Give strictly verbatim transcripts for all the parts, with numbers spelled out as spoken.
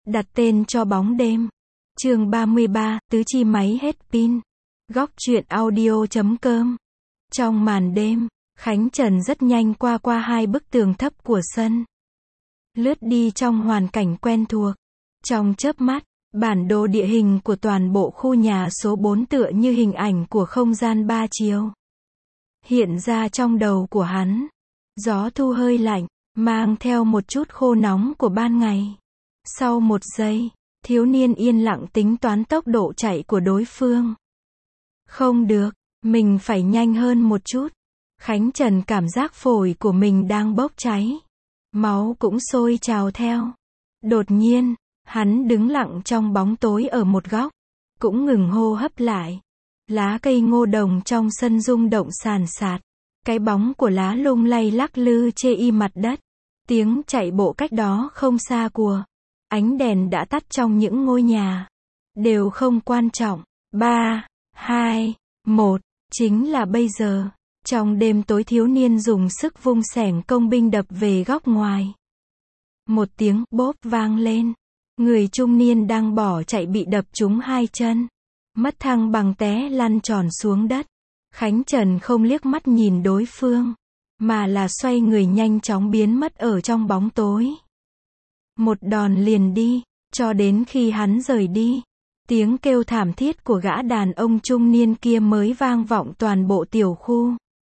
Đặt tên cho bóng đêm. Chương ba mươi ba, tứ chi máy hết pin. Góc truyện audio chấm com. Trong màn đêm, Khánh Trần rất nhanh qua qua hai bức tường thấp của sân. Lướt đi trong hoàn cảnh quen thuộc. Trong chớp mắt, bản đồ địa hình của toàn bộ khu nhà số bốn tựa như hình ảnh của không gian ba chiều hiện ra trong đầu của hắn. Gió thu hơi lạnh, mang theo một chút khô nóng của ban ngày. Sau một giây, thiếu niên yên lặng tính toán tốc độ chạy của đối phương. Không được, mình phải nhanh hơn một chút. Khánh Trần cảm giác phổi của mình đang bốc cháy. Máu cũng sôi trào theo. Đột nhiên, hắn đứng lặng trong bóng tối ở một góc. Cũng ngừng hô hấp lại. Lá cây ngô đồng trong sân rung động sàn sạt. Cái bóng của lá lung lay lắc lư chê y mặt đất. Tiếng chạy bộ cách đó không xa của. Ánh đèn đã tắt trong những ngôi nhà. Đều không quan trọng. Ba, hai, một. Chính là bây giờ. Trong đêm tối thiếu niên dùng sức vung xẻng công binh đập về góc ngoài. Một tiếng bốp vang lên. Người trung niên đang bỏ chạy bị đập trúng hai chân. Mất thăng bằng té lăn tròn xuống đất. Khánh Trần không liếc mắt nhìn đối phương. Mà là xoay người nhanh chóng biến mất ở trong bóng tối. Một đòn liền đi. Cho đến khi hắn rời đi. Tiếng kêu thảm thiết của gã đàn ông trung niên kia mới vang vọng toàn bộ tiểu khu.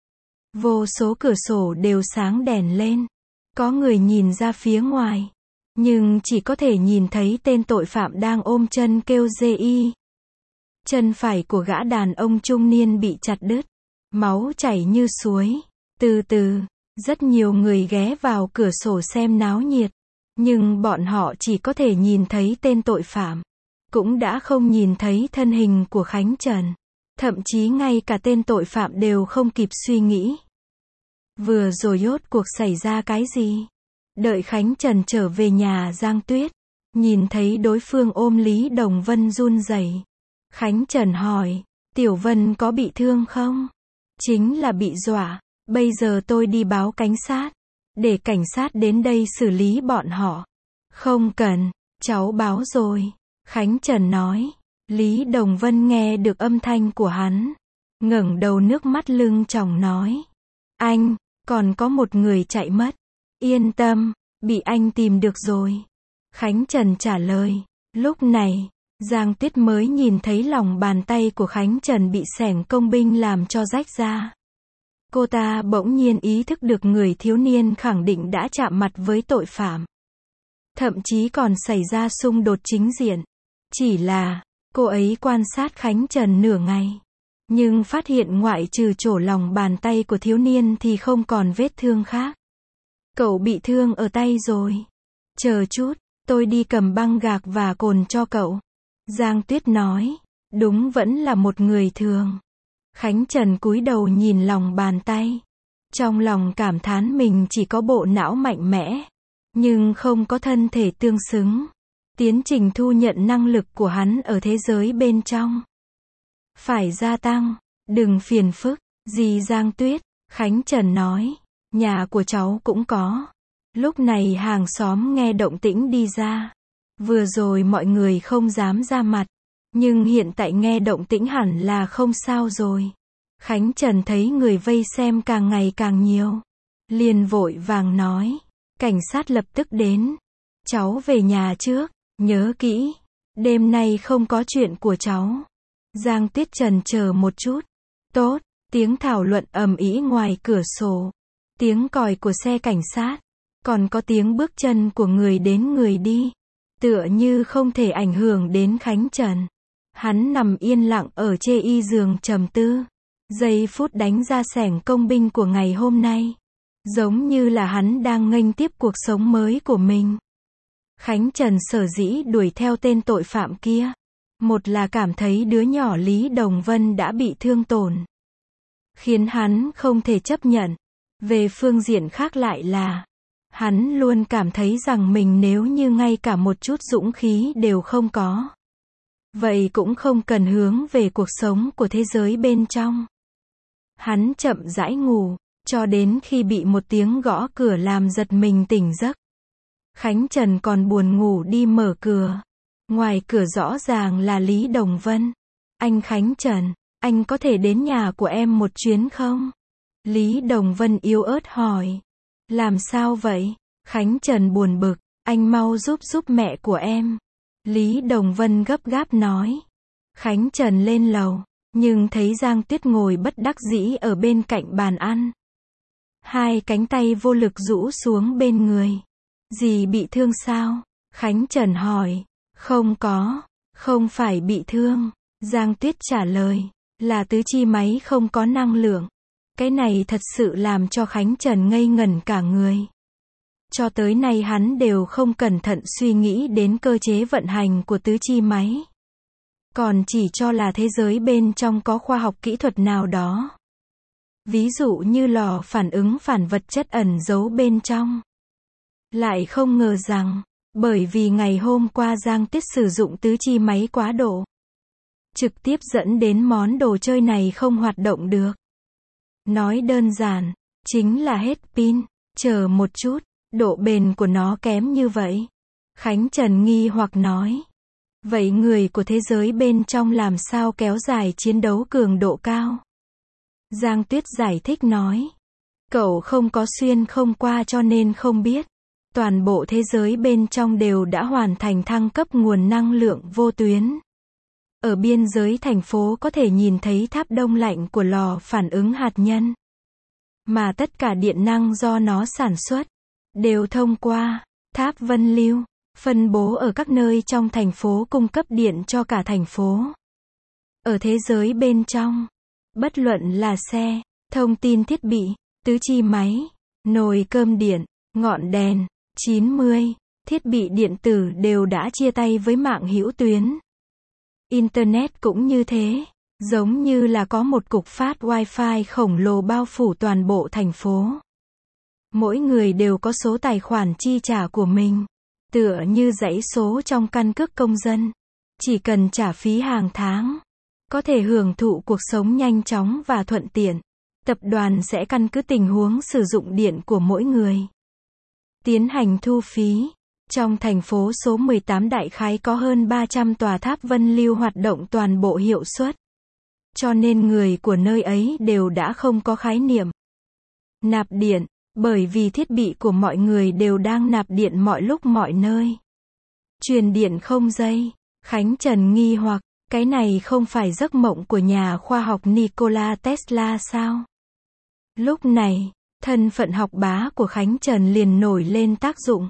Vô số cửa sổ đều sáng đèn lên. Có người nhìn ra phía ngoài. Nhưng chỉ có thể nhìn thấy tên tội phạm đang ôm chân kêu dê y. Chân phải của gã đàn ông trung niên bị chặt đứt. Máu chảy như suối. Từ từ, rất nhiều người ghé vào cửa sổ xem náo nhiệt. Nhưng bọn họ chỉ có thể nhìn thấy tên tội phạm. Cũng đã không nhìn thấy thân hình của Khánh Trần. Thậm chí ngay cả tên tội phạm đều không kịp suy nghĩ. Vừa rồi rốt cuộc xảy ra cái gì? Đợi Khánh Trần trở về nhà Giang Tuyết. Nhìn thấy đối phương ôm Lý Đồng Vân run rẩy. Khánh Trần hỏi, Tiểu Vân có bị thương không? Chính là bị dọa. Bây giờ tôi đi báo cảnh sát. Để cảnh sát đến đây xử lý bọn họ. Không cần, cháu báo rồi. Khánh Trần nói. Lý Đồng Vân nghe được âm thanh của hắn. Ngẩng đầu nước mắt lưng tròng nói. Anh, còn có một người chạy mất. Yên tâm, bị anh tìm được rồi. Khánh Trần trả lời. Lúc này, Giang Tuyết mới nhìn thấy lòng bàn tay của Khánh Trần bị xẻng công binh làm cho rách ra. Cô ta bỗng nhiên ý thức được người thiếu niên khẳng định đã chạm mặt với tội phạm. Thậm chí còn xảy ra xung đột chính diện. Chỉ là, cô ấy quan sát Khánh Trần nửa ngày. Nhưng phát hiện ngoại trừ chỗ lòng bàn tay của thiếu niên thì không còn vết thương khác. Cậu bị thương ở tay rồi. Chờ chút, tôi đi cầm băng gạc và cồn cho cậu. Giang Tuyết nói. Đúng vẫn là một người thường. Khánh Trần cúi đầu nhìn lòng bàn tay. Trong lòng cảm thán mình chỉ có bộ não mạnh mẽ. Nhưng không có thân thể tương xứng. Tiến trình thu nhận năng lực của hắn ở thế giới bên trong. Phải gia tăng. Đừng phiền phức. Dì Giang Tuyết. Khánh Trần nói. Nhà của cháu cũng có. Lúc này hàng xóm nghe động tĩnh đi ra. Vừa rồi mọi người không dám ra mặt. Nhưng hiện tại nghe động tĩnh hẳn là không sao rồi. Khánh Trần thấy người vây xem càng ngày càng nhiều. Liền vội vàng nói. Cảnh sát lập tức đến. Cháu về nhà trước. Nhớ kỹ. Đêm nay không có chuyện của cháu. Giang Tuyết trần chờ một chút. Tốt. Tiếng thảo luận ầm ĩ ngoài cửa sổ. Tiếng còi của xe cảnh sát. Còn có tiếng bước chân của người đến người đi. Tựa như không thể ảnh hưởng đến Khánh Trần. Hắn nằm yên lặng ở chê y giường trầm tư. Giây phút đánh ra xẻng công binh của ngày hôm nay. Giống như là hắn đang nghênh tiếp cuộc sống mới của mình. Khánh Trần sở dĩ đuổi theo tên tội phạm kia. Một là cảm thấy đứa nhỏ Lý Đồng Vân đã bị thương tổn. Khiến hắn không thể chấp nhận. Về phương diện khác lại là. Hắn luôn cảm thấy rằng mình nếu như ngay cả một chút dũng khí đều không có. Vậy cũng không cần hướng về cuộc sống của thế giới bên trong. Hắn chậm rãi ngủ. Cho đến khi bị một tiếng gõ cửa làm giật mình tỉnh giấc. Khánh Trần còn buồn ngủ đi mở cửa. Ngoài cửa rõ ràng là Lý Đồng Vân. Anh Khánh Trần, anh có thể đến nhà của em một chuyến không? Lý Đồng Vân yếu ớt hỏi. Làm sao vậy? Khánh Trần buồn bực. Anh mau giúp giúp mẹ của em. Lý Đồng Vân gấp gáp nói. Khánh Trần lên lầu, nhưng thấy Giang Tuyết ngồi bất đắc dĩ ở bên cạnh bàn ăn. Hai cánh tay vô lực rũ xuống bên người. Dì bị thương sao? Khánh Trần hỏi. Không có, không phải bị thương. Giang Tuyết trả lời. Là tứ chi máy không có năng lượng. Cái này thật sự làm cho Khánh Trần ngây ngẩn cả người. Cho tới nay hắn đều không cẩn thận suy nghĩ đến cơ chế vận hành của tứ chi máy. Còn chỉ cho là thế giới bên trong có khoa học kỹ thuật nào đó. Ví dụ như lò phản ứng phản vật chất ẩn giấu bên trong. Lại không ngờ rằng, bởi vì ngày hôm qua Giang Tuyết sử dụng tứ chi máy quá độ, trực tiếp dẫn đến món đồ chơi này không hoạt động được. Nói đơn giản, chính là hết pin. Chờ một chút, độ bền của nó kém như vậy. Khánh Trần nghi hoặc nói. Vậy người của thế giới bên trong làm sao kéo dài chiến đấu cường độ cao? Giang Tuyết giải thích nói. Cậu không có xuyên không qua cho nên không biết. Toàn bộ thế giới bên trong đều đã hoàn thành thăng cấp nguồn năng lượng vô tuyến. Ở biên giới thành phố có thể nhìn thấy tháp đông lạnh của lò phản ứng hạt nhân. Mà tất cả điện năng do nó sản xuất, đều thông qua tháp Vân Lưu, phân bố ở các nơi trong thành phố cung cấp điện cho cả thành phố. Ở thế giới bên trong, bất luận là xe, thông tin thiết bị, tứ chi máy, nồi cơm điện, ngọn đèn, chín mươi, thiết bị điện tử đều đã chia tay với mạng hữu tuyến. Internet cũng như thế, giống như là có một cục phát Wi-Fi khổng lồ bao phủ toàn bộ thành phố. Mỗi người đều có số tài khoản chi trả của mình, tựa như dãy số trong căn cước công dân. Chỉ cần trả phí hàng tháng, có thể hưởng thụ cuộc sống nhanh chóng và thuận tiện. Tập đoàn sẽ căn cứ tình huống sử dụng điện của mỗi người, tiến hành thu phí. Trong thành phố số mười tám đại khái có hơn ba trăm tòa tháp Vân Lưu hoạt động toàn bộ hiệu suất. Cho nên người của nơi ấy đều đã không có khái niệm nạp điện, bởi vì thiết bị của mọi người đều đang nạp điện mọi lúc mọi nơi. Truyền điện không dây. Khánh Trần nghi hoặc, cái này không phải giấc mộng của nhà khoa học Nikola Tesla sao? Lúc này, thân phận học bá của Khánh Trần liền nổi lên tác dụng.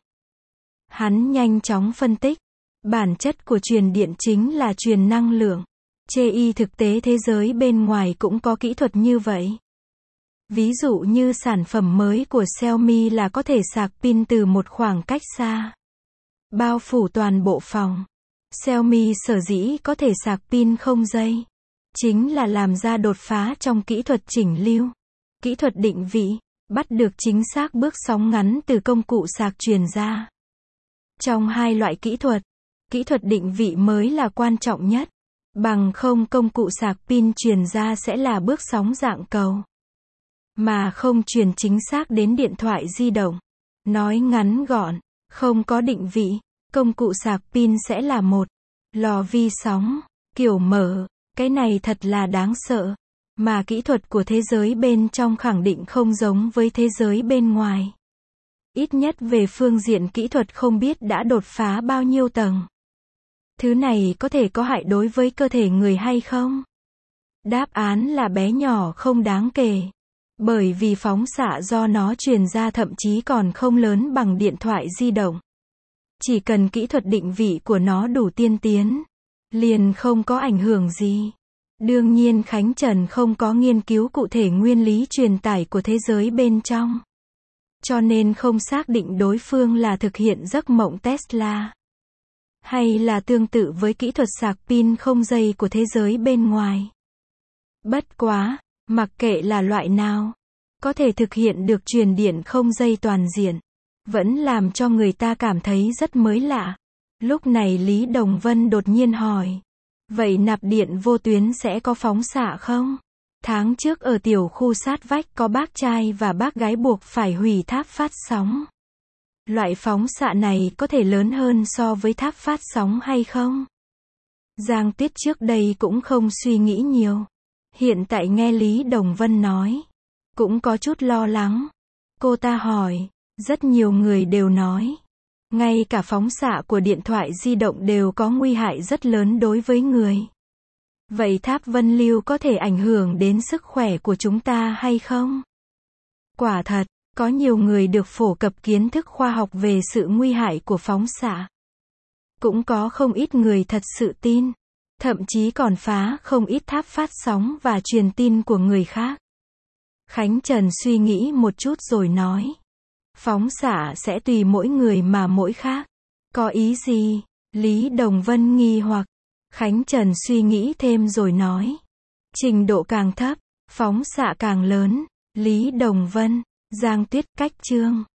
Hắn nhanh chóng phân tích, bản chất của truyền điện chính là truyền năng lượng. Chê y thực tế thế giới bên ngoài cũng có kỹ thuật như vậy. Ví dụ như sản phẩm mới của Xiaomi là có thể sạc pin từ một khoảng cách xa, bao phủ toàn bộ phòng. Xiaomi sở dĩ có thể sạc pin không dây, chính là làm ra đột phá trong kỹ thuật chỉnh lưu, kỹ thuật định vị, bắt được chính xác bước sóng ngắn từ công cụ sạc truyền ra. Trong hai loại kỹ thuật, kỹ thuật định vị mới là quan trọng nhất. Bằng không công cụ sạc pin truyền ra sẽ là bước sóng dạng cầu, mà không truyền chính xác đến điện thoại di động. Nói ngắn gọn, không có định vị, công cụ sạc pin sẽ là một lò vi sóng, kiểu mở. Cái này thật là đáng sợ. Mà kỹ thuật của thế giới bên trong khẳng định không giống với thế giới bên ngoài. Ít nhất về phương diện kỹ thuật không biết đã đột phá bao nhiêu tầng. Thứ này có thể có hại đối với cơ thể người hay không? Đáp án là bé nhỏ không đáng kể. Bởi vì phóng xạ do nó truyền ra thậm chí còn không lớn bằng điện thoại di động. Chỉ cần kỹ thuật định vị của nó đủ tiên tiến, liền không có ảnh hưởng gì. Đương nhiên Khánh Trần không có nghiên cứu cụ thể nguyên lý truyền tải của thế giới bên trong. Cho nên không xác định đối phương là thực hiện giấc mộng Tesla, hay là tương tự với kỹ thuật sạc pin không dây của thế giới bên ngoài. Bất quá, mặc kệ là loại nào, có thể thực hiện được truyền điện không dây toàn diện, vẫn làm cho người ta cảm thấy rất mới lạ. Lúc này Lý Đồng Vân đột nhiên hỏi, vậy nạp điện vô tuyến sẽ có phóng xạ không? Tháng trước ở tiểu khu sát vách có bác trai và bác gái buộc phải hủy tháp phát sóng. Loại phóng xạ này có thể lớn hơn so với tháp phát sóng hay không? Giang Tuyết trước đây cũng không suy nghĩ nhiều. Hiện tại nghe Lý Đồng Vân nói, cũng có chút lo lắng. Cô ta hỏi, rất nhiều người đều nói, ngay cả phóng xạ của điện thoại di động đều có nguy hại rất lớn đối với người. Vậy tháp Vân Lưu có thể ảnh hưởng đến sức khỏe của chúng ta hay không? Quả thật, có nhiều người được phổ cập kiến thức khoa học về sự nguy hại của phóng xạ. Cũng có không ít người thật sự tin, thậm chí còn phá không ít tháp phát sóng và truyền tin của người khác. Khánh Trần suy nghĩ một chút rồi nói, phóng xạ sẽ tùy mỗi người mà mỗi khác. Có ý gì? Lý Đồng Vân nghi hoặc. Khánh Trần suy nghĩ thêm rồi nói, trình độ càng thấp, phóng xạ càng lớn. Lý Đồng Vân, Giang Tuyết, cách chương.